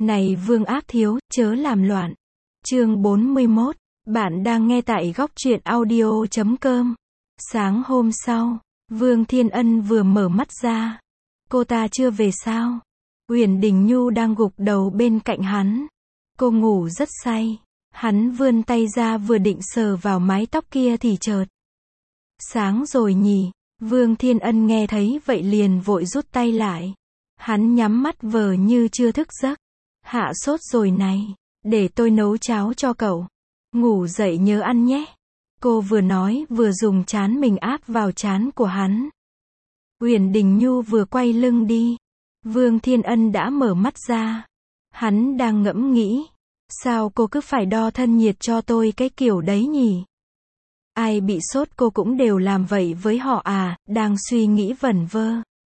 Này Vương Ác Thiếu, chớ làm loạn. Chương 41. Bạn đang nghe tại góc truyện audio.com. Sáng hôm sau, Vương Thiên Ân vừa mở mắt ra. Cô ta chưa về sao? Uyển Đình Nhu đang gục đầu bên cạnh hắn. Cô ngủ rất say. Hắn vươn tay ra vừa định sờ vào mái tóc kia thì chợt. Sáng rồi nhỉ? Vương Thiên Ân nghe thấy vậy liền vội rút tay lại. Hắn nhắm mắt vờ như chưa thức giấc. Hạ sốt rồi này. Để tôi nấu cháo cho cậu. Ngủ dậy nhớ ăn nhé. Cô vừa nói vừa dùng trán mình áp vào trán của hắn. Uyển Đình Nhu vừa quay lưng đi. Vương Thiên Ân đã mở mắt ra. Hắn đang ngẫm nghĩ. Sao cô cứ phải đo thân nhiệt cho tôi cái kiểu đấy nhỉ? Ai bị sốt cô cũng đều làm vậy với họ à, đang suy nghĩ vẩn vơ.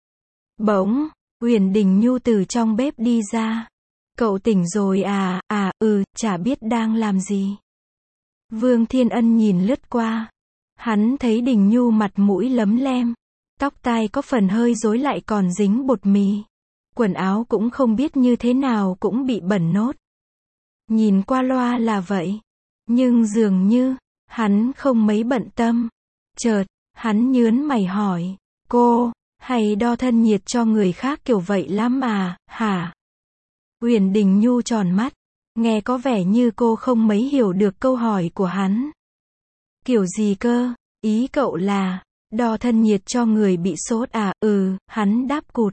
Bỗng, Uyển Đình Nhu từ trong bếp đi ra. Cậu tỉnh rồi à, chả biết đang làm gì. Vương Thiên Ân nhìn lướt qua. Hắn thấy Đình Nhu mặt mũi lấm lem. Tóc tai có phần hơi rối lại còn dính bột mì. Quần áo cũng không biết như thế nào cũng bị bẩn nốt. Nhìn qua loa là vậy. Nhưng dường như, hắn không mấy bận tâm. Chợt, hắn nhớn mày hỏi. Cô, hay đo thân nhiệt cho người khác kiểu vậy lắm à, hả? Uyển Đình Nhu tròn mắt. Nghe có vẻ như cô không mấy hiểu được câu hỏi của hắn. Kiểu gì cơ? Ý cậu là, đo thân nhiệt cho người bị sốt à? Hắn đáp cụt.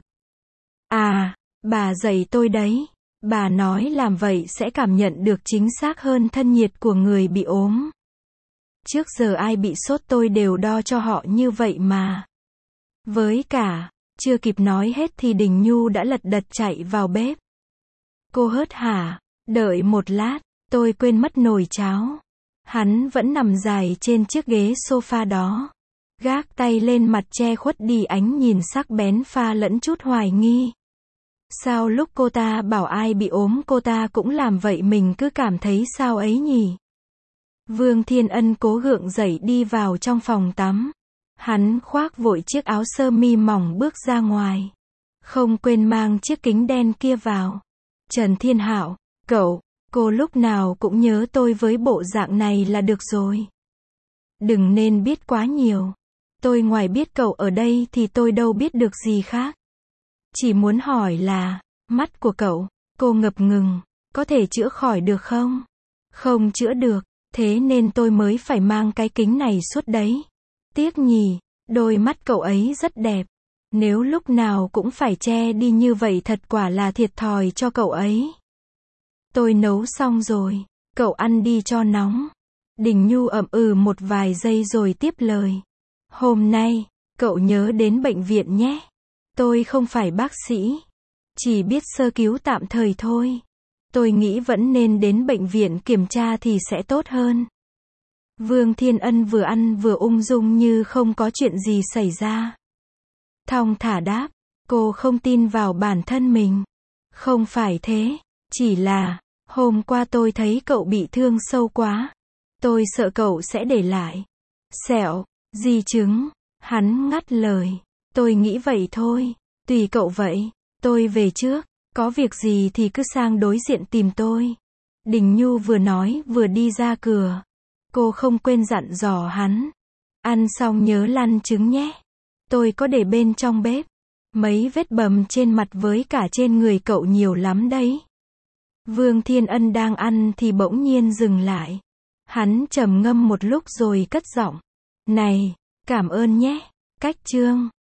À, bà dạy tôi đấy. Bà nói làm vậy sẽ cảm nhận được chính xác hơn thân nhiệt của người bị ốm. Trước giờ ai bị sốt tôi đều đo cho họ như vậy mà. Với cả, chưa kịp nói hết thì Đình Nhu đã lật đật chạy vào bếp. Cô hớt hả? Đợi một lát, tôi quên mất nồi cháo. Hắn vẫn nằm dài trên chiếc ghế sofa đó. Gác tay lên mặt che khuất đi ánh nhìn sắc bén pha lẫn chút hoài nghi. Sao lúc cô ta bảo ai bị ốm cô ta cũng làm vậy mình cứ cảm thấy sao ấy nhỉ? Vương Thiên Ân cố gượng dậy đi vào trong phòng tắm. Hắn khoác vội chiếc áo sơ mi mỏng bước ra ngoài. Không quên mang chiếc kính đen kia vào. Trần Thiên Hạo, cô lúc nào cũng nhớ tôi với bộ dạng này là được rồi. Đừng nên biết quá nhiều. Tôi ngoài biết cậu ở đây thì tôi đâu biết được gì khác. Chỉ muốn hỏi là, mắt của cậu, cô ngập ngừng, có thể chữa khỏi được không? Không chữa được, thế nên tôi mới phải mang cái kính này suốt đấy. Tiếc nhỉ, đôi mắt cậu ấy rất đẹp. Nếu lúc nào cũng phải che đi như vậy thật quả là thiệt thòi cho cậu ấy. Tôi nấu xong rồi, cậu ăn đi cho nóng. Đình Nhu ậm một vài giây rồi tiếp lời. Hôm nay, cậu nhớ đến bệnh viện nhé. Tôi không phải bác sĩ. Chỉ biết sơ cứu tạm thời thôi. Tôi nghĩ vẫn nên đến bệnh viện kiểm tra thì sẽ tốt hơn. Vương Thiên Ân vừa ăn vừa ung dung như không có chuyện gì xảy ra. Thong thả đáp, cô không tin vào bản thân mình. Không phải thế, chỉ là, hôm qua tôi thấy cậu bị thương sâu quá. Tôi sợ cậu sẽ để lại sẹo, di chứng. Hắn ngắt lời, tôi nghĩ vậy thôi, tùy cậu vậy, tôi về trước, có việc gì thì cứ sang đối diện tìm tôi. Đình Nhu vừa nói vừa đi ra cửa. Cô không quên dặn dò hắn. Ăn xong nhớ lăn trứng nhé. Tôi có để bên trong bếp. Mấy vết bầm trên mặt với cả trên người cậu nhiều lắm đấy. Vương Thiên Ân đang ăn thì bỗng nhiên dừng lại. Hắn trầm ngâm một lúc rồi cất giọng. Này, cảm ơn nhé. Cách chương